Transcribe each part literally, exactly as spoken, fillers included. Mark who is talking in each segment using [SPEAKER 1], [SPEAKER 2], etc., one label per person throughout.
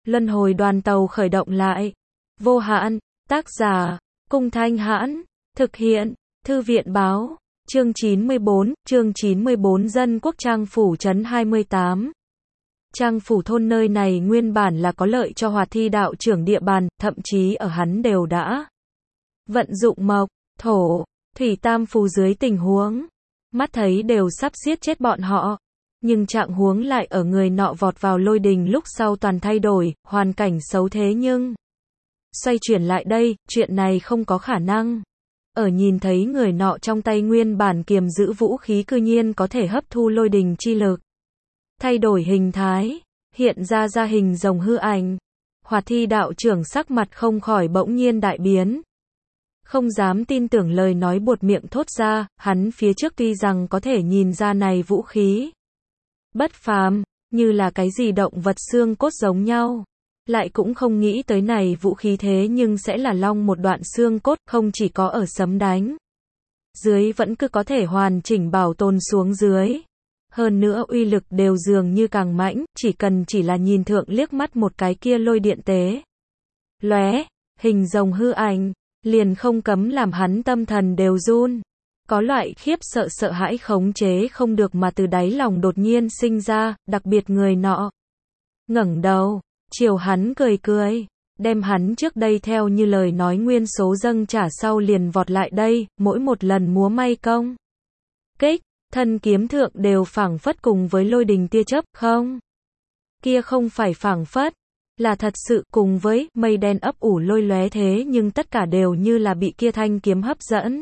[SPEAKER 1] Luân hồi đoàn tàu khởi động lại. Vô hạn, tác giả, Cung Thanh Hãn, thực hiện, Thư viện Báo, chương chín mươi bốn, chương chín mươi bốn Dân quốc Trang Phủ trấn hai mươi tám. Trang Phủ thôn nơi này nguyên bản là có lợi cho Hoạt Thi đạo trưởng địa bàn, thậm chí ở hắn đều đã vận dụng mộc, thổ, thủy tam phù dưới tình huống. Mắt thấy đều sắp giết chết bọn họ. Nhưng trạng huống lại ở người nọ vọt vào lôi đình lúc sau toàn thay đổi, hoàn cảnh xấu thế nhưng xoay chuyển lại đây, chuyện này không có khả năng. Ở nhìn thấy người nọ trong tay nguyên bản kiềm giữ vũ khí cư nhiên có thể hấp thu lôi đình chi lực. Thay đổi hình thái, hiện ra ra hình rồng hư ảnh. Hoạt Thi đạo trưởng sắc mặt không khỏi bỗng nhiên đại biến. Không dám tin tưởng lời nói buột miệng thốt ra, hắn phía trước tuy rằng có thể nhìn ra này vũ khí bất phàm, như là cái gì động vật xương cốt giống nhau. Lại cũng không nghĩ tới này vũ khí thế nhưng sẽ là long một đoạn xương cốt, không chỉ có ở sấm đánh dưới vẫn cứ có thể hoàn chỉnh bảo tồn xuống dưới. Hơn nữa uy lực đều dường như càng mãnh, chỉ cần chỉ là nhìn thượng liếc mắt một cái kia lôi điện tế lóe, hình rồng hư ảnh, liền không cấm làm hắn tâm thần đều run. Có loại khiếp sợ sợ hãi khống chế không được mà từ đáy lòng đột nhiên sinh ra, đặc biệt người nọ ngẩng đầu, chiều hắn cười cười, đem hắn trước đây theo như lời nói nguyên số dâng trả sau liền vọt lại đây, mỗi một lần múa may công kích, thân kiếm thượng đều phảng phất cùng với lôi đình tia chớp, không? Kia không phải phảng phất, là thật sự cùng với mây đen ấp ủ lôi lóe thế nhưng tất cả đều như là bị kia thanh kiếm hấp dẫn.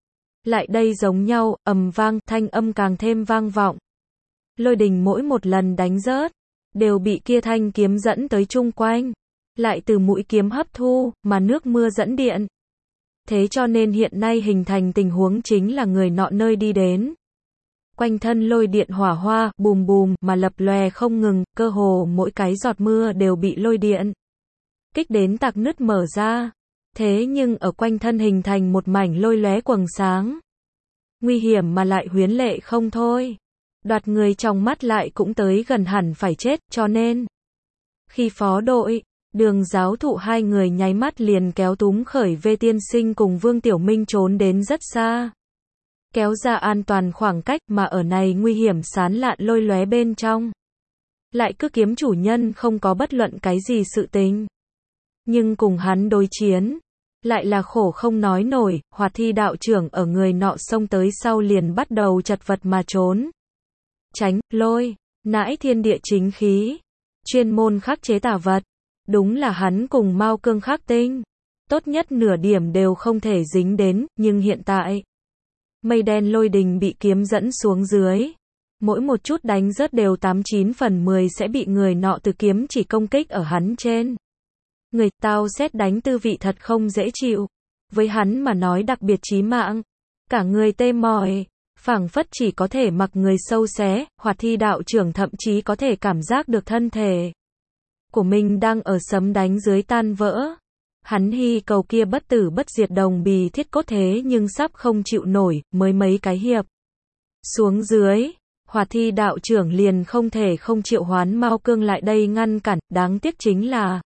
[SPEAKER 1] Lại đây giống nhau, ầm vang, thanh âm càng thêm vang vọng. Lôi đình mỗi một lần đánh rớt, đều bị kia thanh kiếm dẫn tới chung quanh. Lại từ mũi kiếm hấp thu, mà nước mưa dẫn điện. Thế cho nên hiện nay hình thành tình huống chính là người nọ nơi đi đến. Quanh thân lôi điện hỏa hoa, bùm bùm, mà lập lòe không ngừng, cơ hồ mỗi cái giọt mưa đều bị lôi điện kích đến tạc nứt mở ra. Thế nhưng ở quanh thân hình thành một mảnh lôi lóe quầng sáng. Nguy hiểm mà lại huyến lệ không thôi. Đoạt người trong mắt lại cũng tới gần hẳn phải chết, cho nên khi phó đội, Đường giáo thụ hai người nháy mắt liền kéo túm khởi Vê tiên sinh cùng Vương Tiểu Minh trốn đến rất xa. Kéo ra an toàn khoảng cách mà ở này nguy hiểm sán lạn lôi lóe bên trong. Lại cứ kiếm chủ nhân không có bất luận cái gì sự tình. Nhưng cùng hắn đối chiến, lại là khổ không nói nổi, Hoạt Thi đạo trưởng ở người nọ xông tới sau liền bắt đầu chật vật mà trốn. Tránh, lôi, nãi thiên địa chính khí, chuyên môn khắc chế tà vật. Đúng là hắn cùng Mao Cương khắc tinh. Tốt nhất nửa điểm đều không thể dính đến, nhưng hiện tại, mây đen lôi đình bị kiếm dẫn xuống dưới. Mỗi một chút đánh rớt đều tám chín phần mười sẽ bị người nọ từ kiếm chỉ công kích ở hắn trên. Người tao xét đánh tư vị thật không dễ chịu. Với hắn mà nói đặc biệt chí mạng. Cả người tê mỏi, phảng phất chỉ có thể mặc người sâu xé. Hoạt Thi đạo trưởng thậm chí có thể cảm giác được thân thể của mình đang ở sấm đánh dưới tan vỡ. Hắn hy cầu kia bất tử bất diệt đồng bì thiết cốt thế nhưng sắp không chịu nổi, mới mấy cái hiệp xuống dưới, Hoạt Thi đạo trưởng liền không thể không triệu hoán Mao Cương lại đây ngăn cản. Đáng tiếc chính là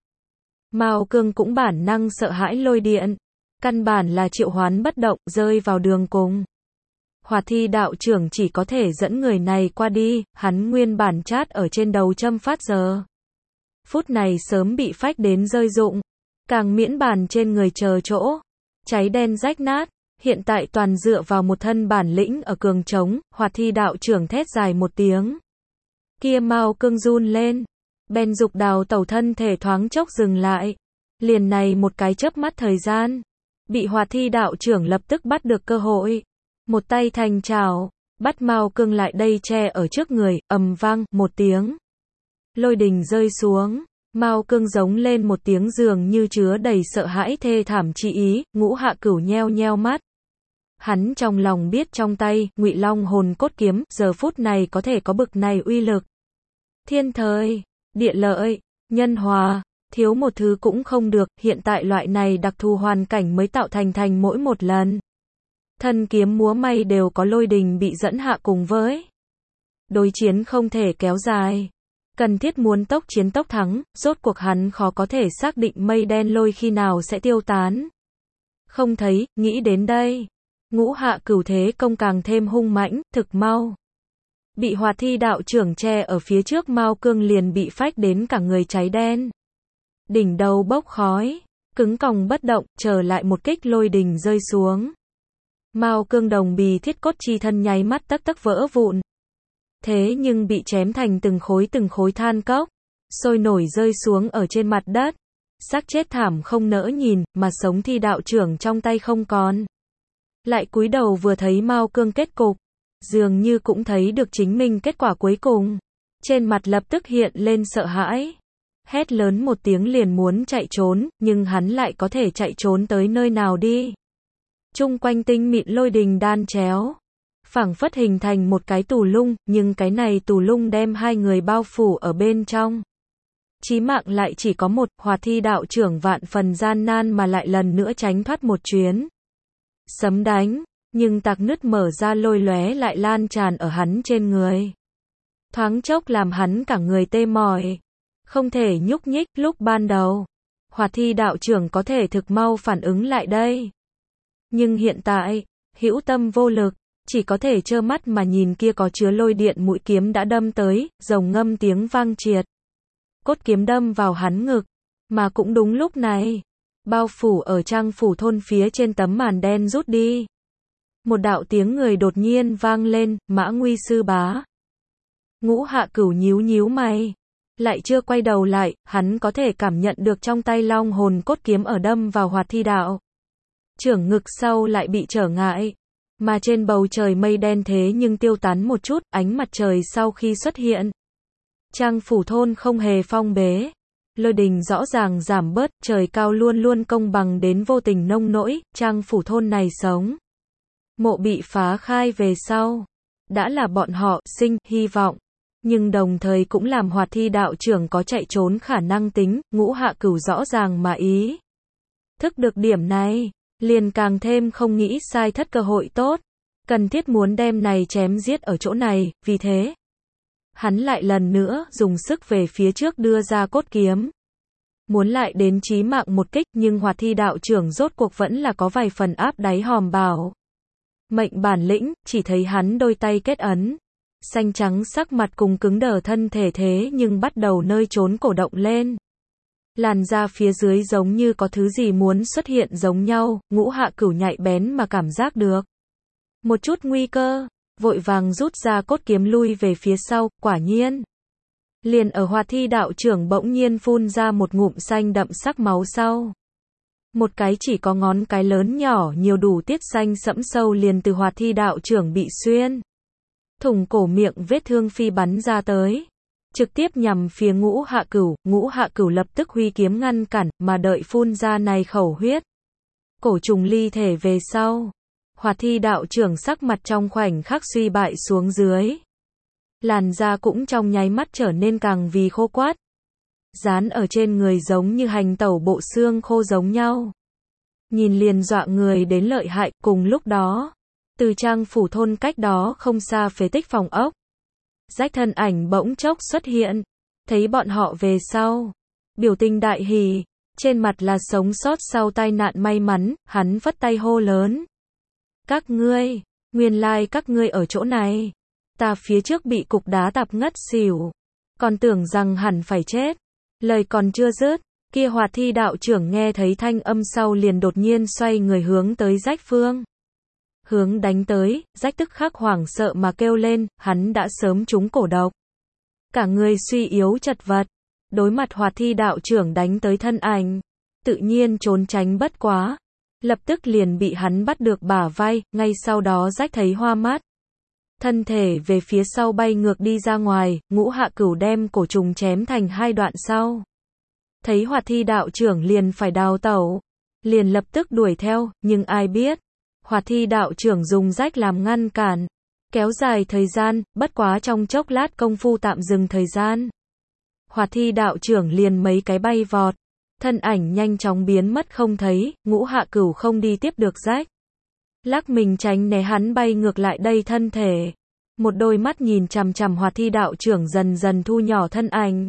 [SPEAKER 1] Mao Cương cũng bản năng sợ hãi lôi điện, căn bản là triệu hoán bất động, rơi vào đường cùng. Hoạt Thi đạo trưởng chỉ có thể dẫn người này qua đi, hắn nguyên bản chát ở trên đầu châm phát giờ phút này sớm bị phách đến rơi rụng, càng miễn bàn trên người chờ chỗ, cháy đen rách nát, hiện tại toàn dựa vào một thân bản lĩnh ở cường trống. Hoạt Thi đạo trưởng thét dài một tiếng. Kia Mao Cương run lên, bèn dục đào tẩu thân thể thoáng chốc dừng lại. Liền này một cái chớp mắt thời gian, bị Hoạt Thi đạo trưởng lập tức bắt được cơ hội. Một tay thành chảo, bắt Mao Cương lại đây che ở trước người, ầm vang, một tiếng. Lôi đình rơi xuống, Mao Cương giống lên một tiếng dường như chứa đầy sợ hãi thê thảm chi ý, Ngũ Hạ Cửu nheo nheo mắt. Hắn trong lòng biết trong tay, Ngụy Long hồn cốt kiếm, giờ phút này có thể có bực này uy lực. Thiên thời, địa lợi, nhân hòa, thiếu một thứ cũng không được, hiện tại loại này đặc thù hoàn cảnh mới tạo thành thành mỗi một lần. Thân kiếm múa may đều có lôi đình bị dẫn hạ cùng với. Đối chiến không thể kéo dài. Cần thiết muốn tốc chiến tốc thắng, rốt cuộc hắn khó có thể xác định mây đen lôi khi nào sẽ tiêu tán. Không thấy, nghĩ đến đây. Ngũ hạ cửu thế công càng thêm hung mãnh, thực mau. Bị Hoạt Thi đạo trưởng che ở phía trước Mao Cương liền bị phách đến cả người cháy đen. Đỉnh đầu bốc khói, cứng còng bất động, chờ lại một kích lôi đình rơi xuống. Mao Cương đồng bì thiết cốt chi thân nháy mắt tắc tắc vỡ vụn. Thế nhưng bị chém thành từng khối từng khối than cốc, sôi nổi rơi xuống ở trên mặt đất. Xác chết thảm không nỡ nhìn, mà sống Thi đạo trưởng trong tay không còn. Lại cúi đầu vừa thấy Mao Cương kết cục, dường như cũng thấy được chính mình kết quả cuối cùng. Trên mặt lập tức hiện lên sợ hãi. Hét lớn một tiếng liền muốn chạy trốn, nhưng hắn lại có thể chạy trốn tới nơi nào đi. Chung quanh tinh mịn lôi đình đan chéo, phảng phất hình thành một cái tù lung, nhưng cái này tù lung đem hai người bao phủ ở bên trong. Chí mạng lại chỉ có một, Hoạt Thi đạo trưởng vạn phần gian nan mà lại lần nữa tránh thoát một chuyến. Sấm đánh, nhưng tạc nứt mở ra lôi lóe lại lan tràn ở hắn trên người. Thoáng chốc làm hắn cả người tê mỏi, không thể nhúc nhích. Lúc ban đầu, Hoạt Thi đạo trưởng có thể thực mau phản ứng lại đây. Nhưng hiện tại, hữu tâm vô lực, chỉ có thể trơ mắt mà nhìn kia có chứa lôi điện mũi kiếm đã đâm tới, rồng ngâm tiếng vang triệt. Cốt kiếm đâm vào hắn ngực, mà cũng đúng lúc này, bao phủ ở Trang phủ thôn phía trên tấm màn đen rút đi. Một đạo tiếng người đột nhiên vang lên, Mã Nguy sư bá. Ngũ hạ cửu nhíu nhíu mày, lại chưa quay đầu lại, hắn có thể cảm nhận được trong tay long hồn cốt kiếm ở đâm vào Hoạt Thi đạo trưởng ngực sau lại bị trở ngại, mà trên bầu trời mây đen thế nhưng tiêu tán một chút, ánh mặt trời sau khi xuất hiện. Trang phủ thôn không hề phong bế, lôi đình rõ ràng giảm bớt, trời cao luôn luôn công bằng đến vô tình nông nỗi, Trang phủ thôn này sống. Mộ bị phá khai về sau, đã là bọn họ sinh hy vọng, nhưng đồng thời cũng làm Hoạt Thi đạo trưởng có chạy trốn khả năng tính. Ngũ hạ cửu rõ ràng mà ý thức được điểm này, liền càng thêm không nghĩ sai thất cơ hội tốt, cần thiết muốn đem này chém giết ở chỗ này. Vì thế, hắn lại lần nữa dùng sức về phía trước đưa ra cốt kiếm, muốn lại đến chí mạng một kích, nhưng Hoạt Thi đạo trưởng rốt cuộc vẫn là có vài phần áp đáy hòm bảo mệnh bản lĩnh. Chỉ thấy hắn đôi tay kết ấn, xanh trắng sắc mặt cùng cứng đờ thân thể thế nhưng bắt đầu nơi trốn cổ động lên. Làn da phía dưới giống như có thứ gì muốn xuất hiện giống nhau. Ngũ hạ cửu nhạy bén mà cảm giác được một chút nguy cơ, vội vàng rút ra cốt kiếm lui về phía sau. Quả nhiên, liền ở Hoạt Thi đạo trưởng bỗng nhiên phun ra một ngụm xanh đậm sắc máu sau, một cái chỉ có ngón cái lớn nhỏ nhiều đủ tiết xanh sẫm sâu liền từ Hoạt Thi đạo trưởng bị xuyên thủng cổ miệng, vết thương phi bắn ra tới, trực tiếp nhằm phía Ngũ hạ cửu. Ngũ hạ cửu lập tức huy kiếm ngăn cản, mà đợi phun ra này khẩu huyết cổ trùng ly thể về sau, Hoạt Thi đạo trưởng sắc mặt trong khoảnh khắc suy bại xuống dưới, làn da cũng trong nháy mắt trở nên càng vì khô quắt, dán ở trên người giống như hành tẩu bộ xương khô giống nhau, nhìn liền dọa người đến lợi hại. Cùng lúc đó, từ Trang phủ thôn cách đó không xa phế tích phòng ốc, Rách thân ảnh bỗng chốc xuất hiện, thấy bọn họ về sau, biểu tình đại hỉ, trên mặt là sống sót sau tai nạn may mắn. Hắn vất tay hô lớn: các ngươi, nguyên lai like các ngươi ở chỗ này, ta phía trước bị cục đá tạp ngất xỉu, còn tưởng rằng hẳn phải chết. Lời còn chưa dứt, kia Hoạt Thi đạo trưởng nghe thấy thanh âm sau liền đột nhiên xoay người hướng tới Rách phương hướng đánh tới. Rách tức khắc hoảng sợ mà kêu lên, hắn đã sớm trúng cổ độc, cả người suy yếu chật vật, đối mặt Hoạt Thi đạo trưởng đánh tới thân ảnh, tự nhiên trốn tránh bất quá, lập tức liền bị hắn bắt được bả vai. Ngay sau đó Rách thấy hoa mắt, thân thể về phía sau bay ngược đi ra ngoài. Ngũ hạ cửu đem cổ trùng chém thành hai đoạn sau, thấy Hoạt Thi đạo trưởng liền phải đào tẩu, liền lập tức đuổi theo, nhưng ai biết, Hoạt Thi đạo trưởng dùng Rách làm ngăn cản, kéo dài thời gian, bất quá trong chốc lát công phu tạm dừng thời gian. Hoạt Thi đạo trưởng liền mấy cái bay vọt, thân ảnh nhanh chóng biến mất không thấy. Ngũ hạ cửu không đi tiếp được Rách, lắc mình tránh né hắn bay ngược lại đây thân thể, một đôi mắt nhìn chằm chằm Hoạt Thi đạo trưởng dần dần thu nhỏ thân ảnh.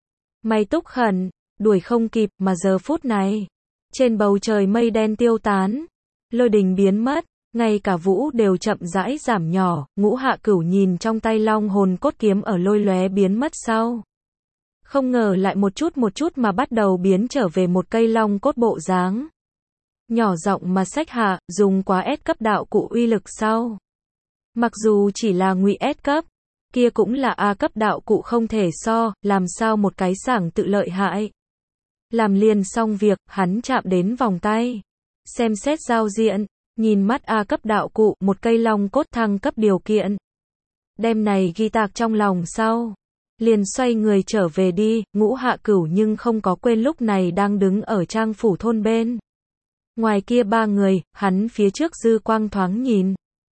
[SPEAKER 1] Mày túc khẩn, đuổi không kịp, mà giờ phút này, trên bầu trời mây đen tiêu tán, lôi đình biến mất, ngay cả vũ đều chậm rãi giảm nhỏ, Ngũ Hạ Cửu nhìn trong tay long hồn cốt kiếm ở lôi lóe biến mất sau. Không ngờ lại một chút một chút mà bắt đầu biến trở về một cây long cốt bộ dáng. Nhỏ giọng mà xách hạ, dùng quá S cấp đạo cụ uy lực sau. Mặc dù chỉ là ngụy S cấp, kia cũng là A cấp đạo cụ không thể so, làm sao một cái sảng tự lợi hại. Làm liền xong việc, hắn chạm đến vòng tay. Xem xét giao diện, nhìn mắt A cấp đạo cụ, một cây long cốt thăng cấp điều kiện. Đem này ghi tạc trong lòng sau. Liền xoay người trở về đi, Ngũ Hạ Cửu nhưng không có quên lúc này đang đứng ở trang phủ thôn bên. Ngoài kia ba người, hắn phía trước dư quang thoáng nhìn.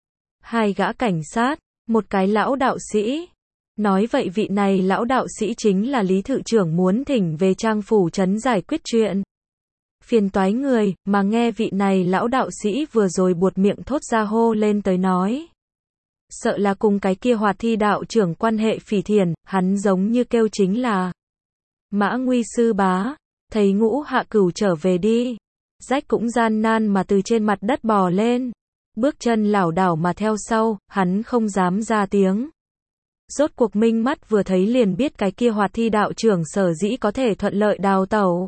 [SPEAKER 1] Hai gã cảnh sát, một cái lão đạo sĩ. Nói vậy vị này lão đạo sĩ chính là Lý Thự trưởng muốn thỉnh về trang phủ trấn giải quyết chuyện. Phiền toái người, mà nghe vị này lão đạo sĩ vừa rồi buột miệng thốt ra hô lên tới nói. Sợ là cùng cái kia Hoạt Thi đạo trưởng quan hệ phỉ thiền, hắn giống như kêu chính là Mã Nguy sư bá, thấy Ngũ Hạ Cửu trở về đi. Rách cũng gian nan mà từ trên mặt đất bò lên. Bước chân lảo đảo mà theo sau, hắn không dám ra tiếng. Rốt cuộc minh mắt vừa thấy liền biết cái kia Hoạt Thi đạo trưởng sở dĩ có thể thuận lợi đào tẩu.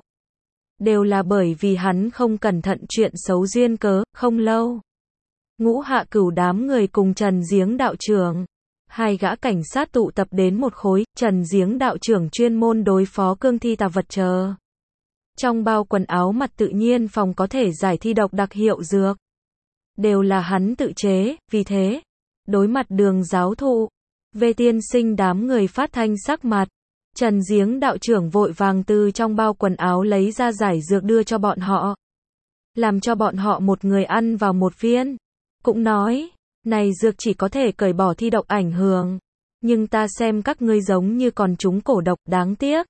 [SPEAKER 1] Đều là bởi vì hắn không cẩn thận chuyện xấu duyên cớ, không lâu. Ngũ Hạ Cửu đám người cùng Trần Giếng đạo trưởng. Hai gã cảnh sát tụ tập đến một khối, Trần Giếng đạo trưởng chuyên môn đối phó cương thi tà vật chờ. Trong bao quần áo mặt tự nhiên phòng có thể giải thi độc đặc hiệu dược. Đều là hắn tự chế, vì thế, đối mặt Đường giáo thụ, về tiên sinh đám người phát thanh sắc mặt. Trần Giếng đạo trưởng vội vàng từ trong bao quần áo lấy ra giải dược đưa cho bọn họ. Làm cho bọn họ một người ăn vào một viên. Cũng nói, này dược chỉ có thể cởi bỏ thi độc ảnh hưởng. Nhưng ta xem các ngươi giống như còn trúng cổ độc, đáng tiếc.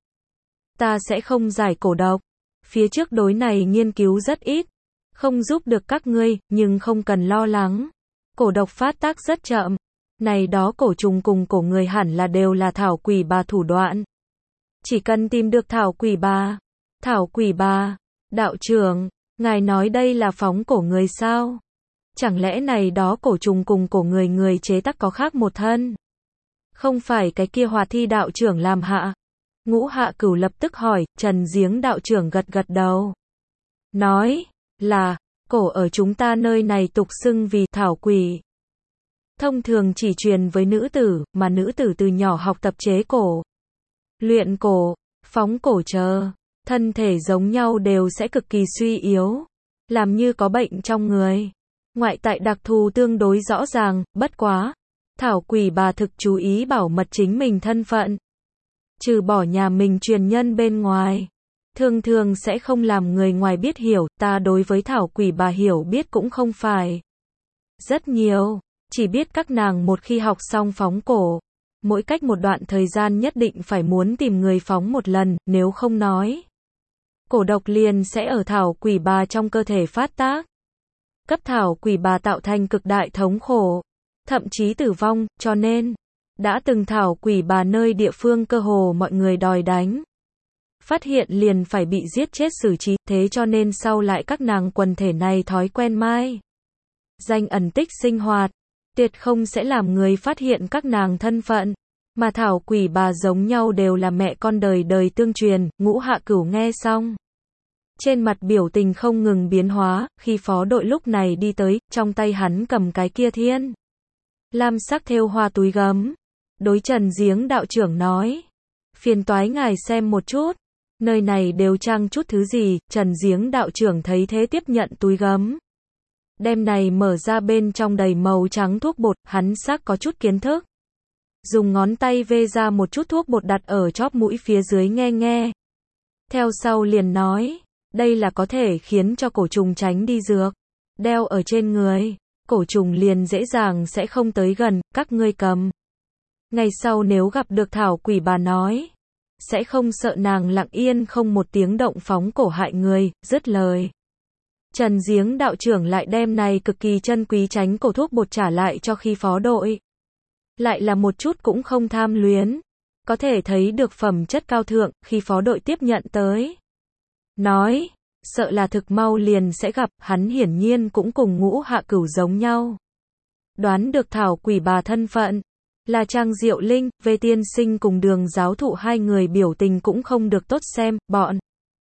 [SPEAKER 1] Ta sẽ không giải cổ độc. Phía trước đối này nghiên cứu rất ít. Không giúp được các ngươi, nhưng không cần lo lắng. Cổ độc phát tác rất chậm. Này đó cổ trùng cùng cổ người hẳn là đều là thảo quỷ bà thủ đoạn. Chỉ cần tìm được thảo quỷ bà. Thảo quỷ bà. Đạo trưởng, ngài nói đây là phóng cổ người sao? Chẳng lẽ này đó cổ trùng cùng cổ người người chế tác có khác một thân? Không phải cái kia Hoạt Thi đạo trưởng làm hạ? Ngũ Hạ Cửu lập tức hỏi, Trần Giếng đạo trưởng gật gật đầu. Nói, là, cổ ở chúng ta nơi này tục xưng vì thảo quỷ. Thông thường chỉ truyền với nữ tử, mà nữ tử từ nhỏ học tập chế cổ. Luyện cổ, phóng cổ chờ, thân thể giống nhau đều sẽ cực kỳ suy yếu. Làm như có bệnh trong người. Ngoại tại đặc thù tương đối rõ ràng, bất quá. Thảo quỷ bà thực chú ý bảo mật chính mình thân phận. Trừ bỏ nhà mình truyền nhân bên ngoài. Thường thường sẽ không làm người ngoài biết hiểu, ta đối với thảo quỷ bà hiểu biết cũng không phải rất nhiều, chỉ biết các nàng một khi học xong phóng cổ, mỗi cách một đoạn thời gian nhất định phải muốn tìm người phóng một lần, nếu không nói. Cổ độc liền sẽ ở thảo quỷ bà trong cơ thể phát tác. Cấp thảo quỷ bà tạo thành cực đại thống khổ, thậm chí tử vong, cho nên, đã từng thảo quỷ bà nơi địa phương cơ hồ mọi người đòi đánh. Phát hiện liền phải bị giết chết xử trí, thế cho nên sau lại các nàng quần thể này thói quen mai. Danh ẩn tích sinh hoạt, tuyệt không sẽ làm người phát hiện các nàng thân phận. Mà thảo quỷ bà giống nhau đều là mẹ con đời đời tương truyền, Ngũ Hạ Cửu nghe xong. Trên mặt biểu tình không ngừng biến hóa, khi phó đội lúc này đi tới, trong tay hắn cầm cái kia thiên. Lam sắc thêu hoa túi gấm. Đối Trần Giếng đạo trưởng nói. Phiền toái ngài xem một chút. Nơi này đều trang chút thứ gì, Trần Giếng đạo trưởng thấy thế tiếp nhận túi gấm. Đem này mở ra bên trong đầy màu trắng thuốc bột, hắn xác có chút kiến thức. Dùng ngón tay vê ra một chút thuốc bột đặt ở chóp mũi phía dưới nghe nghe. Theo sau liền nói, đây là có thể khiến cho cổ trùng tránh đi dược. Đeo ở trên người, cổ trùng liền dễ dàng sẽ không tới gần, các ngươi cầm. Ngày sau nếu gặp được thảo quỷ bà nói, sẽ không sợ nàng lặng yên không một tiếng động phóng cổ hại người, dứt lời. Trần Giếng đạo trưởng lại đem này cực kỳ chân quý tránh cổ thuốc bột trả lại cho khi phó đội. lại là một chút cũng không tham luyến. Có thể thấy được phẩm chất cao thượng, khi phó đội tiếp nhận tới. Nói, sợ là thực mau liền sẽ gặp, hắn hiển nhiên cũng cùng Ngũ Hạ Cửu giống nhau. Đoán được Thảo Quỷ Bà thân phận, là Trang Diệu Linh, về tiên sinh cùng Đường giáo thụ hai người biểu tình cũng không được tốt xem, bọn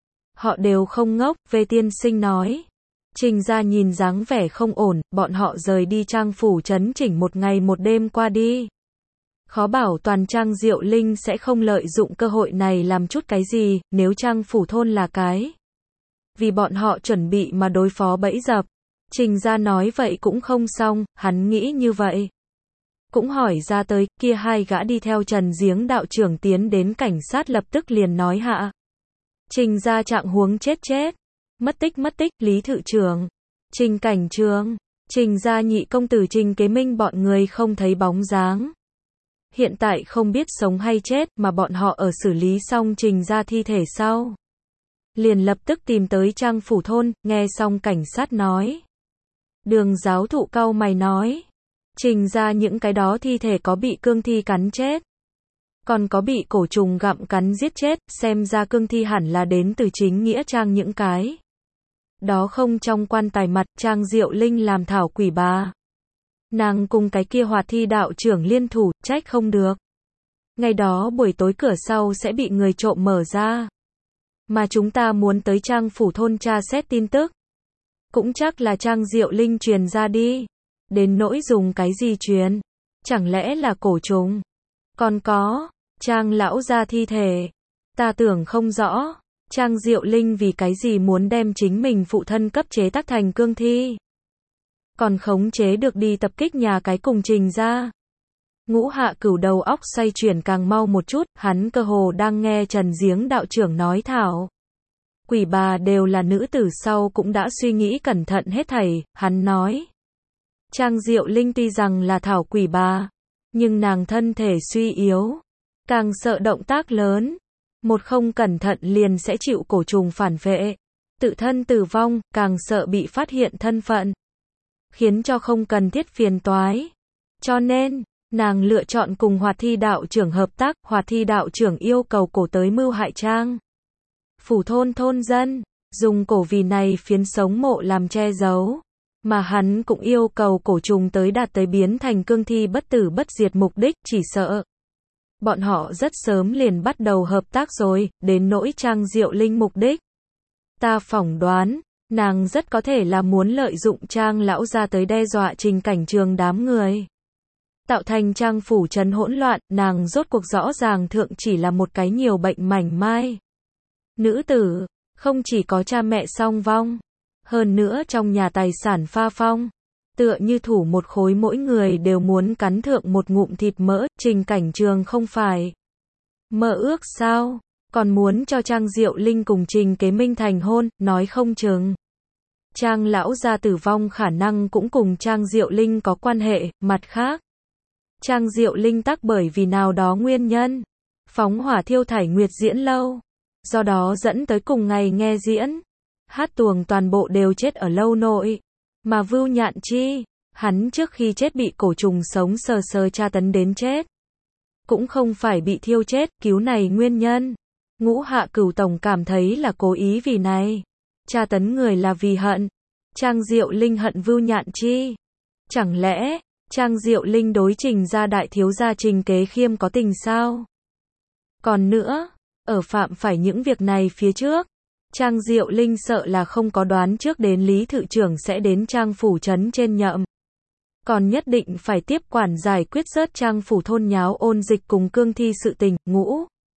[SPEAKER 1] họ đều không ngốc, về tiên sinh nói. Trình gia nhìn dáng vẻ không ổn, bọn họ rời đi Trang phủ trấn chỉnh một ngày một đêm qua đi. Khó bảo toàn Trang Diệu Linh sẽ không lợi dụng cơ hội này làm chút cái gì, nếu Trang phủ thôn là cái vì bọn họ chuẩn bị mà đối phó bẫy dập. Trình gia nói vậy cũng không xong, hắn nghĩ như vậy. Cũng hỏi ra tới, kia hai gã đi theo Trần Giếng đạo trưởng tiến đến cảnh sát lập tức liền nói hạ. Trình gia trạng huống chết chết. Mất tích mất tích, Lý Thự Trưởng, Trình Cảnh Trường, Trình gia nhị công tử Trình Kế Minh bọn người không thấy bóng dáng. Hiện tại không biết sống hay chết, mà bọn họ ở xử lý xong Trình gia thi thể sau. Liền lập tức tìm tới Trang phủ thôn, nghe xong cảnh sát nói. Đường giáo thụ cau mày nói. Trình gia những cái đó thi thể có bị cương thi cắn chết. Còn có bị cổ trùng gặm cắn giết chết, xem ra cương thi hẳn là đến từ chính nghĩa trang những cái. Đó không trong quan tài mặt, Trang Diệu Linh làm Thảo Quỷ Bà. Nàng cùng cái kia Hoạt Thi đạo trưởng liên thủ, trách không được. Ngày đó buổi tối cửa sau sẽ bị người trộm mở ra. Mà chúng ta muốn tới Trang phủ thôn tra xét tin tức. Cũng chắc là Trang Diệu Linh truyền ra đi. Đến nỗi dùng cái gì truyền? Chẳng lẽ là cổ trùng? Còn có, Trang lão gia thi thể. Ta tưởng không rõ. Trang Diệu Linh vì cái gì muốn đem chính mình phụ thân cấp chế tác thành cương thi. Còn khống chế được đi tập kích nhà cái cùng Trình gia. Ngũ Hạ Cửu đầu óc xoay chuyển càng mau một chút, hắn cơ hồ đang nghe Trần Giếng đạo trưởng nói Thảo Quỷ Bà đều là nữ tử sau cũng đã suy nghĩ cẩn thận hết thảy, hắn nói. Trang Diệu Linh tuy rằng là Thảo Quỷ Bà, nhưng nàng thân thể suy yếu, càng sợ động tác lớn. Một không cẩn thận liền sẽ chịu cổ trùng phản vệ, tự thân tử vong, càng sợ bị phát hiện thân phận, khiến cho không cần thiết phiền toái. Cho nên, nàng lựa chọn cùng Hoạt Thi đạo trưởng hợp tác, Hoạt Thi đạo trưởng yêu cầu cổ tới mưu hại Trang phủ thôn thôn dân, dùng cổ vì này phiến sống mộ làm che giấu, mà hắn cũng yêu cầu cổ trùng tới đạt tới biến thành cương thi bất tử bất diệt mục đích, chỉ sợ. Bọn họ rất sớm liền bắt đầu hợp tác rồi, đến nỗi Trang Diệu Linh mục đích. Ta phỏng đoán, nàng rất có thể là muốn lợi dụng Trang lão gia tới đe dọa Trình Cảnh Trường đám người. Tạo thành Trang phủ trấn hỗn loạn, nàng rốt cuộc rõ ràng thượng chỉ là một cái nhiều bệnh mảnh mai. Nữ tử, không chỉ có cha mẹ song vong, hơn nữa trong nhà tài sản pha phong. Tựa như thủ một khối mỗi người đều muốn cắn thượng một ngụm thịt mỡ, Trình Cảnh Trường không phải mơ ước sao, còn muốn cho Trang Diệu Linh cùng Trình Kế Minh thành hôn, nói không chừng. Trang lão gia tử vong khả năng cũng cùng Trang Diệu Linh có quan hệ, mặt khác. Trang Diệu Linh tắc bởi vì nào đó nguyên nhân, phóng hỏa thiêu thải Nguyệt Diễn lâu, do đó dẫn tới cùng ngày nghe diễn, hát tuồng toàn bộ đều chết ở lâu nội. Mà Vưu Nhạn Chi, hắn trước khi chết bị cổ trùng sống sờ sờ tra tấn đến chết. Cũng không phải bị thiêu chết, cứu này nguyên nhân. Ngũ Hạ Cửu tổng cảm thấy là cố ý vì này. Tra tấn người là vì hận. Trang Diệu Linh hận Vưu Nhạn Chi. Chẳng lẽ, Trang Diệu Linh đối Trình gia đại thiếu gia Trình Kế Khiêm có tình sao? Còn nữa, ở phạm phải những việc này phía trước, Trang Diệu Linh sợ là không có đoán trước đến Lý Thự Trưởng sẽ đến Trang phủ trấn trên nhậm. Còn nhất định phải tiếp quản giải quyết rớt Trang phủ thôn nháo ôn dịch cùng cương thi sự tình. Ngũ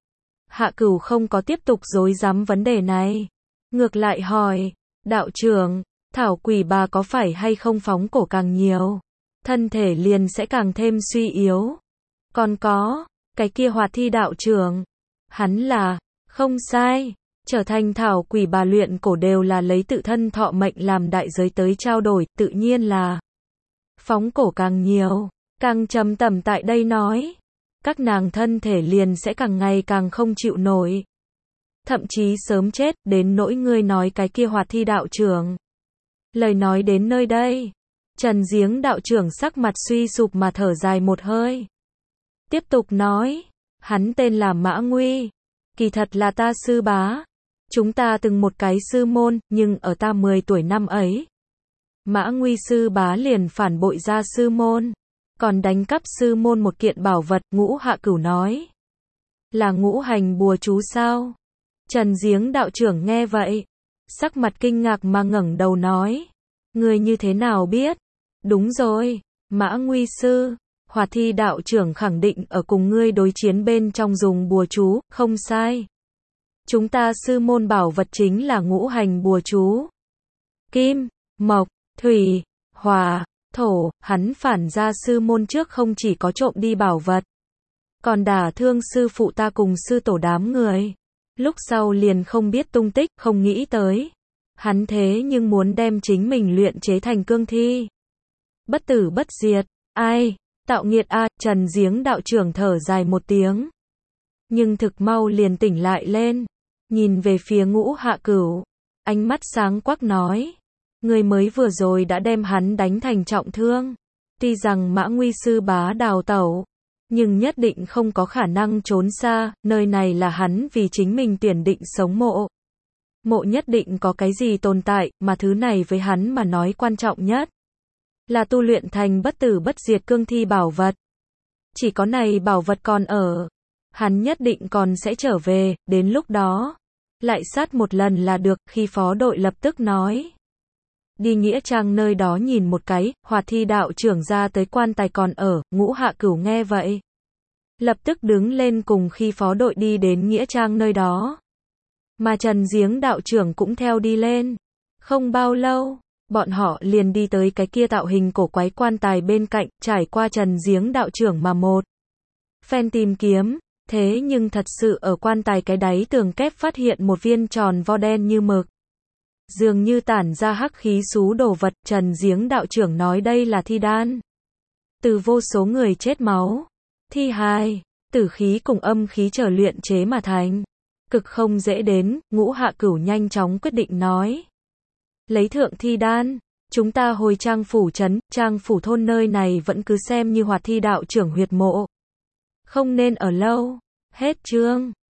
[SPEAKER 1] Hạ Cửu không có tiếp tục dối rắm vấn đề này. Ngược lại hỏi, đạo trưởng, Thảo Quỷ Bà có phải hay không phóng cổ càng nhiều, thân thể liền sẽ càng thêm suy yếu. Còn có, cái kia Hoạt Thi đạo trưởng, hắn là, không sai. Trở thành Thảo Quỷ Bà luyện cổ đều là lấy tự thân thọ mệnh làm đại giới tới trao đổi, tự nhiên là phóng cổ càng nhiều, càng trầm tầm tại đây nói. Các nàng thân thể liền sẽ càng ngày càng không chịu nổi. Thậm chí sớm chết, đến nỗi ngươi nói cái kia Hoạt Thi đạo trưởng. Lời nói đến nơi đây, Trần Giếng đạo trưởng sắc mặt suy sụp mà thở dài một hơi. Tiếp tục nói, hắn tên là Mã Nguy, kỳ thật là ta sư bá. Chúng ta từng một cái sư môn, nhưng ở ta mười tuổi năm ấy, Mã Nguy sư bá liền phản bội ra sư môn, còn đánh cắp sư môn một kiện bảo vật. Ngũ Hạ Cửu nói, là ngũ hành bùa chú sao? Trần Giếng đạo trưởng nghe vậy, sắc mặt kinh ngạc mà ngẩng đầu nói, người như thế nào biết? Đúng rồi, Mã Nguy sư, Hoạt Thi đạo trưởng khẳng định ở cùng ngươi đối chiến bên trong dùng bùa chú, không sai. Chúng ta sư môn bảo vật chính là ngũ hành bùa chú. Kim, mộc, thủy, hỏa, thổ. Hắn phản ra sư môn trước không chỉ có trộm đi bảo vật, còn đả thương sư phụ ta cùng sư tổ đám người. Lúc sau liền không biết tung tích, không nghĩ tới. Hắn thế nhưng muốn đem chính mình luyện chế thành cương thi. Bất tử bất diệt, ai, tạo nghiệt a. Trần Giếng đạo trưởng thở dài một tiếng. Nhưng thực mau liền tỉnh lại lên, nhìn về phía Ngũ Hạ Cửu, ánh mắt sáng quắc nói, người mới vừa rồi đã đem hắn đánh thành trọng thương. Tuy rằng Mã Nguy sư bá đào tẩu, nhưng nhất định không có khả năng trốn xa, nơi này là hắn vì chính mình tuyển định sống mộ. Mộ nhất định có cái gì tồn tại, mà thứ này với hắn mà nói quan trọng nhất là tu luyện thành bất tử bất diệt cương thi bảo vật. Chỉ có này bảo vật còn ở, hắn nhất định còn sẽ trở về, đến lúc đó lại sát một lần là được. Khi phó đội lập tức nói, đi nghĩa trang nơi đó nhìn một cái. Hoạt Thi đạo trưởng ra tới quan tài còn ở. Ngũ Hạ Cửu nghe vậy, lập tức đứng lên cùng khi phó đội đi đến nghĩa trang nơi đó, mà Trần Giếng đạo trưởng cũng theo đi lên. Không bao lâu, bọn họ liền đi tới cái kia tạo hình cổ quái quan tài bên cạnh, trải qua Trần Giếng đạo trưởng mà một phen tìm kiếm, thế nhưng thật sự ở quan tài cái đáy tường kép phát hiện một viên tròn vo đen như mực, dường như tản ra hắc khí xú đồ vật. Trần Giếng đạo trưởng nói đây là thi đan, từ vô số người chết máu, thi hài, tử khí cùng âm khí trở luyện chế mà thành, cực không dễ đến. Ngũ Hạ Cửu nhanh chóng quyết định nói, lấy thượng thi đan, chúng ta hồi Trang Phủ trấn. Trang Phủ thôn nơi này vẫn cứ xem như Hoạt Thi đạo trưởng huyệt mộ, không nên ở lâu. Hết chương.